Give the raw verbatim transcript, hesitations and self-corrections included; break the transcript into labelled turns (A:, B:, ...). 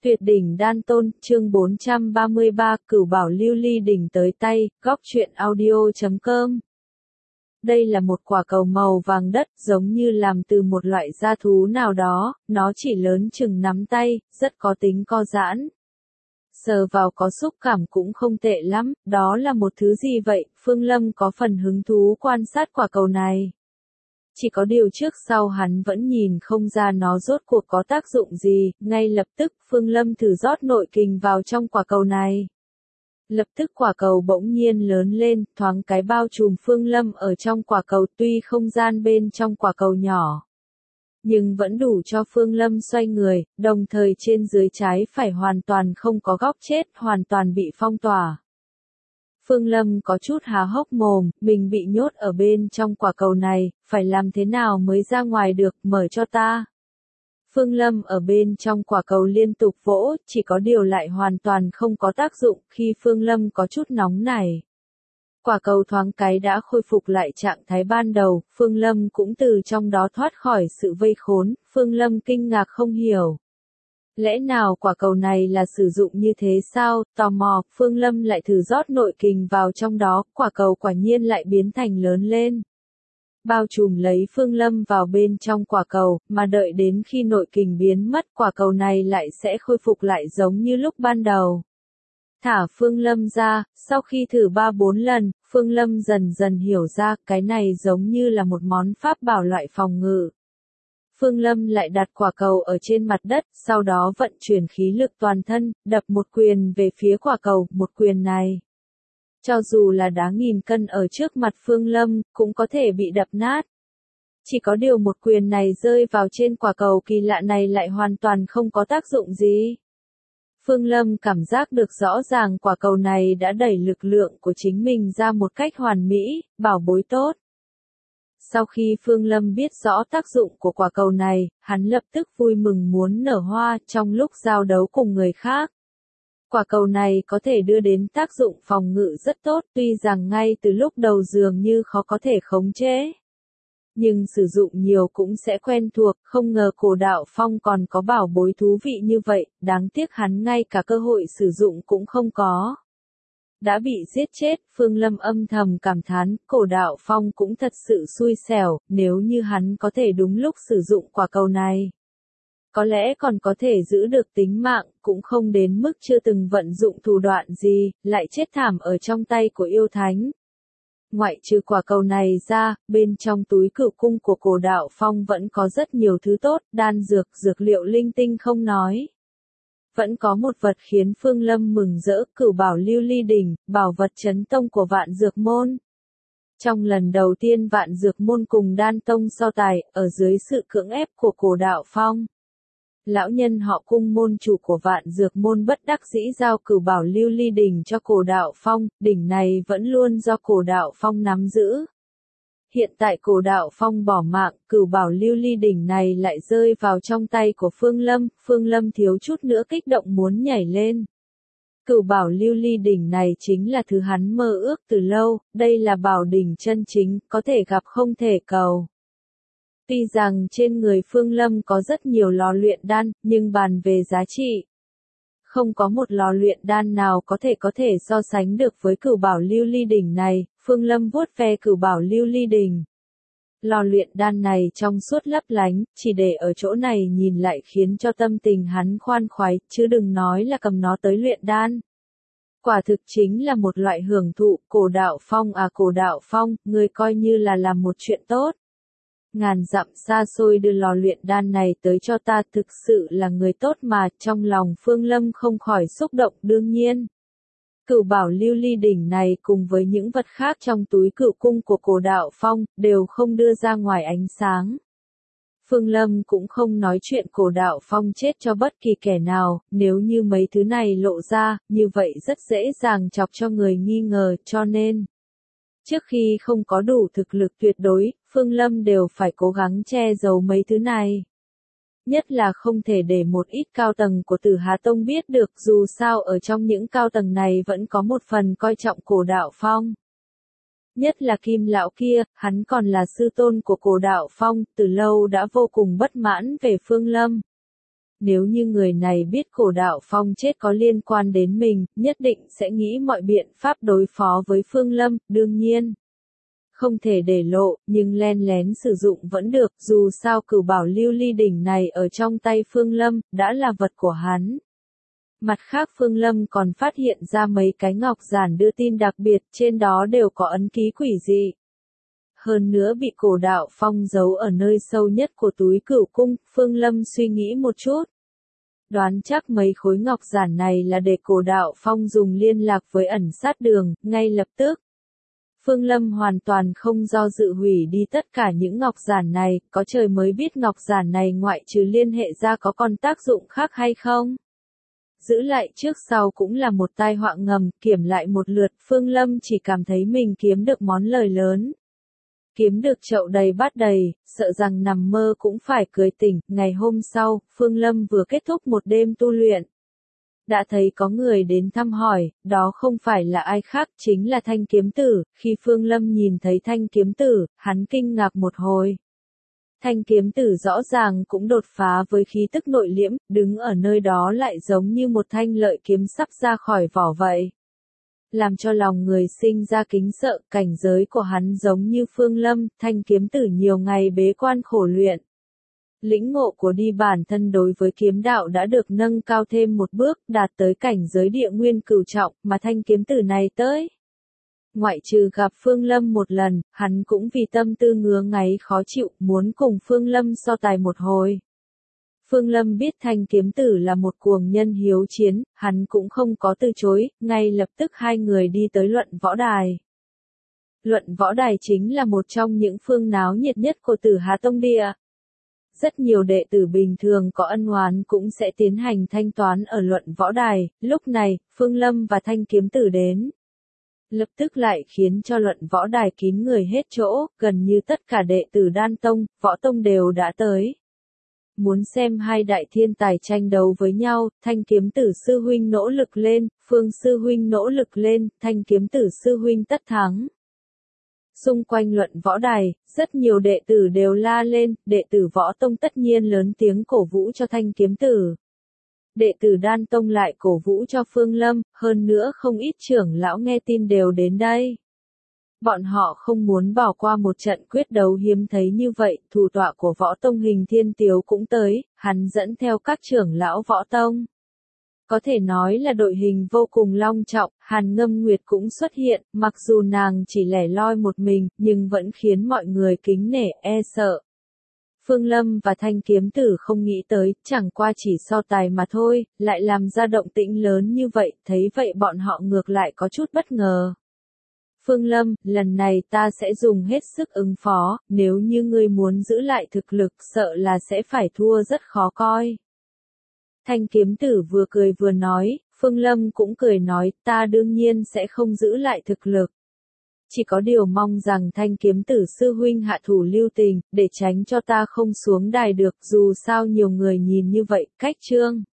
A: Tuyệt đỉnh đan tôn, chương bốn trăm ba mươi ba, Cửu Bảo Lưu Ly đỉnh tới tay, góc truyện audio chấm com. Đây là một quả cầu màu vàng đất, giống như làm từ một loại gia thú nào đó, nó chỉ lớn chừng nắm tay, rất có tính co giãn. Sờ vào có xúc cảm cũng không tệ lắm, đó là một thứ gì vậy? Phương Lâm có phần hứng thú quan sát quả cầu này. Chỉ có điều trước sau hắn vẫn nhìn không ra nó rốt cuộc có tác dụng gì, ngay lập tức Phương Lâm thử rót nội kình vào trong quả cầu này. Lập tức quả cầu bỗng nhiên lớn lên, thoáng cái bao trùm Phương Lâm ở trong quả cầu, tuy không gian bên trong quả cầu nhỏ, nhưng vẫn đủ cho Phương Lâm xoay người, đồng thời trên dưới trái phải hoàn toàn không có góc chết, hoàn toàn bị phong tỏa. Phương Lâm có chút há hốc mồm, mình bị nhốt ở bên trong quả cầu này, phải làm thế nào mới ra ngoài được, mở cho ta. Phương Lâm ở bên trong quả cầu liên tục vỗ, chỉ có điều lại hoàn toàn không có tác dụng, khi Phương Lâm có chút nóng nảy. Quả cầu thoáng cái đã khôi phục lại trạng thái ban đầu, Phương Lâm cũng từ trong đó thoát khỏi sự vây khốn, Phương Lâm kinh ngạc không hiểu. Lẽ nào quả cầu này là sử dụng như thế sao? Tò mò, Phương Lâm lại thử rót nội kình vào trong đó, quả cầu quả nhiên lại biến thành lớn lên. Bao trùm lấy Phương Lâm vào bên trong quả cầu, mà đợi đến khi nội kình biến mất, quả cầu này lại sẽ khôi phục lại giống như lúc ban đầu. Thả Phương Lâm ra, sau khi thử ba bốn lần, Phương Lâm dần dần hiểu ra, cái này giống như là một món pháp bảo loại phòng ngự. Phương Lâm lại đặt quả cầu ở trên mặt đất, sau đó vận chuyển khí lực toàn thân, đập một quyền về phía quả cầu, một quyền này. Cho dù là đá nghìn cân ở trước mặt Phương Lâm, cũng có thể bị đập nát. Chỉ có điều một quyền này rơi vào trên quả cầu kỳ lạ này lại hoàn toàn không có tác dụng gì. Phương Lâm cảm giác được rõ ràng quả cầu này đã đẩy lực lượng của chính mình ra một cách hoàn mỹ, bảo bối tốt. Sau khi Phương Lâm biết rõ tác dụng của quả cầu này, hắn lập tức vui mừng muốn nở hoa trong lúc giao đấu cùng người khác. Quả cầu này có thể đưa đến tác dụng phòng ngự rất tốt, tuy rằng ngay từ lúc đầu dường như khó có thể khống chế. Nhưng sử dụng nhiều cũng sẽ quen thuộc, không ngờ Cổ Đạo Phong còn có bảo bối thú vị như vậy, đáng tiếc hắn ngay cả cơ hội sử dụng cũng không có. Đã bị giết chết, Phương Lâm âm thầm cảm thán, Cổ Đạo Phong cũng thật sự xui xẻo, nếu như hắn có thể đúng lúc sử dụng quả cầu này. Có lẽ còn có thể giữ được tính mạng, cũng không đến mức chưa từng vận dụng thủ đoạn gì, lại chết thảm ở trong tay của yêu thánh. Ngoại trừ quả cầu này ra, bên trong túi cửu cung của Cổ Đạo Phong vẫn có rất nhiều thứ tốt, đan dược, dược liệu linh tinh không nói. Vẫn có một vật khiến Phương Lâm mừng rỡ, Cửu Bảo Lưu Ly đỉnh, bảo vật chấn tông của Vạn Dược Môn. Trong lần đầu tiên Vạn Dược Môn cùng Đan Tông so tài, ở dưới sự cưỡng ép của Cổ Đạo Phong, lão nhân họ Cung môn chủ của Vạn Dược Môn bất đắc dĩ giao Cửu Bảo Lưu Ly đỉnh cho Cổ Đạo Phong, đỉnh này vẫn luôn do Cổ Đạo Phong nắm giữ. Hiện tại Cổ Đạo Phong bỏ mạng, Cửu Bảo Lưu Ly đỉnh này lại rơi vào trong tay của Phương Lâm, Phương Lâm thiếu chút nữa kích động muốn nhảy lên. Cửu Bảo Lưu Ly đỉnh này chính là thứ hắn mơ ước từ lâu, đây là bảo đỉnh chân chính, có thể gặp không thể cầu. Tuy rằng trên người Phương Lâm có rất nhiều lò luyện đan, nhưng bàn về giá trị, không có một lò luyện đan nào có thể có thể so sánh được với Cửu Bảo Lưu Ly đỉnh này. Phương Lâm vuốt ve Cửu Bảo Lưu Ly đỉnh. Lò luyện đan này trong suốt lấp lánh, chỉ để ở chỗ này nhìn lại khiến cho tâm tình hắn khoan khoái, chứ đừng nói là cầm nó tới luyện đan. Quả thực chính là một loại hưởng thụ. Cổ Đạo Phong à Cổ Đạo Phong, ngươi coi như là làm một chuyện tốt. Ngàn dặm xa xôi đưa lò luyện đan này tới cho ta, thực sự là người tốt mà, trong lòng Phương Lâm không khỏi xúc động. Đương nhiên, Cửu Bảo Lưu Ly đỉnh này cùng với những vật khác trong túi cửu cung của Cổ Đạo Phong, đều không đưa ra ngoài ánh sáng. Phương Lâm cũng không nói chuyện Cổ Đạo Phong chết cho bất kỳ kẻ nào, nếu như mấy thứ này lộ ra, như vậy rất dễ dàng chọc cho người nghi ngờ, cho nên trước khi không có đủ thực lực tuyệt đối, Phương Lâm đều phải cố gắng che giấu mấy thứ này. Nhất là không thể để một ít cao tầng của Tử Hà Tông biết được, dù sao ở trong những cao tầng này vẫn có một phần coi trọng Cổ Đạo Phong. Nhất là Kim lão kia, hắn còn là sư tôn của Cổ Đạo Phong, từ lâu đã vô cùng bất mãn về Phương Lâm. Nếu như người này biết Cổ Đạo Phong chết có liên quan đến mình, nhất định sẽ nghĩ mọi biện pháp đối phó với Phương Lâm, đương nhiên. Không thể để lộ, nhưng len lén sử dụng vẫn được, dù sao cửu bảo lưu ly đỉnh này ở trong tay Phương Lâm, đã là vật của hắn. Mặt khác Phương Lâm còn phát hiện ra mấy cái ngọc giản đưa tin đặc biệt, trên đó đều có ấn ký quỷ dị. Hơn nữa bị Cổ Đạo Phong giấu ở nơi sâu nhất của túi cửu cung, Phương Lâm suy nghĩ một chút. Đoán chắc mấy khối ngọc giản này là để Cổ Đạo Phong dùng liên lạc với ẩn sát đường, ngay lập tức. Phương Lâm hoàn toàn không do dự hủy đi tất cả những ngọc giản này, có trời mới biết ngọc giản này ngoại trừ liên hệ ra có còn tác dụng khác hay không. Giữ lại trước sau cũng là một tai họa ngầm, kiểm lại một lượt, Phương Lâm chỉ cảm thấy mình kiếm được món lời lớn. Kiếm được chậu đầy bát đầy, sợ rằng nằm mơ cũng phải cười tỉnh. Ngày hôm sau, Phương Lâm vừa kết thúc một đêm tu luyện. Đã thấy có người đến thăm hỏi, đó không phải là ai khác, chính là Thanh Kiếm Tử. Khi Phương Lâm nhìn thấy Thanh Kiếm Tử, hắn kinh ngạc một hồi. Thanh Kiếm Tử rõ ràng cũng đột phá với khí tức nội liễm, đứng ở nơi đó lại giống như một thanh lợi kiếm sắp ra khỏi vỏ vậy. Làm cho lòng người sinh ra kính sợ, cảnh giới của hắn giống như Phương Lâm, Thanh Kiếm Tử nhiều ngày bế quan khổ luyện. Lĩnh ngộ của đi bản thân đối với kiếm đạo đã được nâng cao thêm một bước, đạt tới cảnh giới địa nguyên cửu trọng, mà Thanh Kiếm Tử này tới. Ngoại trừ gặp Phương Lâm một lần, hắn cũng vì tâm tư ngứa ngáy khó chịu, muốn cùng Phương Lâm so tài một hồi. Phương Lâm biết Thanh Kiếm Tử là một cuồng nhân hiếu chiến, hắn cũng không có từ chối, ngay lập tức hai người đi tới luận võ đài. Luận võ đài chính là một trong những phương náo nhiệt nhất của Tử Hà Tông Địa. Rất nhiều đệ tử bình thường có ân oán cũng sẽ tiến hành thanh toán ở luận võ đài, lúc này, Phương Lâm và Thanh Kiếm Tử đến. Lập tức lại khiến cho luận võ đài kín người hết chỗ, gần như tất cả đệ tử Đan Tông, Võ Tông đều đã tới. Muốn xem hai đại thiên tài tranh đấu với nhau, Thanh Kiếm Tử sư huynh nỗ lực lên, Phương sư huynh nỗ lực lên, Thanh Kiếm Tử sư huynh tất thắng. Xung quanh luận võ đài, rất nhiều đệ tử đều la lên, đệ tử Võ Tông tất nhiên lớn tiếng cổ vũ cho Thanh Kiếm Tử. Đệ tử Đan Tông lại cổ vũ cho Phương Lâm, hơn nữa không ít trưởng lão nghe tin đều đến đây. Bọn họ không muốn bỏ qua một trận quyết đấu hiếm thấy như vậy, thủ tọa của Võ Tông Hình Thiên Tiếu cũng tới, hắn dẫn theo các trưởng lão Võ Tông. Có thể nói là đội hình vô cùng long trọng, Hàn Ngâm Nguyệt cũng xuất hiện, mặc dù nàng chỉ lẻ loi một mình, nhưng vẫn khiến mọi người kính nể, e sợ. Phương Lâm và Thanh Kiếm Tử không nghĩ tới, chẳng qua chỉ so tài mà thôi, lại làm ra động tĩnh lớn như vậy, thấy vậy bọn họ ngược lại có chút bất ngờ. Phương Lâm, lần này ta sẽ dùng hết sức ứng phó, nếu như ngươi muốn giữ lại thực lực sợ là sẽ phải thua rất khó coi. Thanh Kiếm Tử vừa cười vừa nói, Phương Lâm cũng cười nói, ta đương nhiên sẽ không giữ lại thực lực. Chỉ có điều mong rằng Thanh Kiếm Tử sư huynh hạ thủ lưu tình, để tránh cho ta không xuống đài được, dù sao nhiều người nhìn như vậy, cách trương.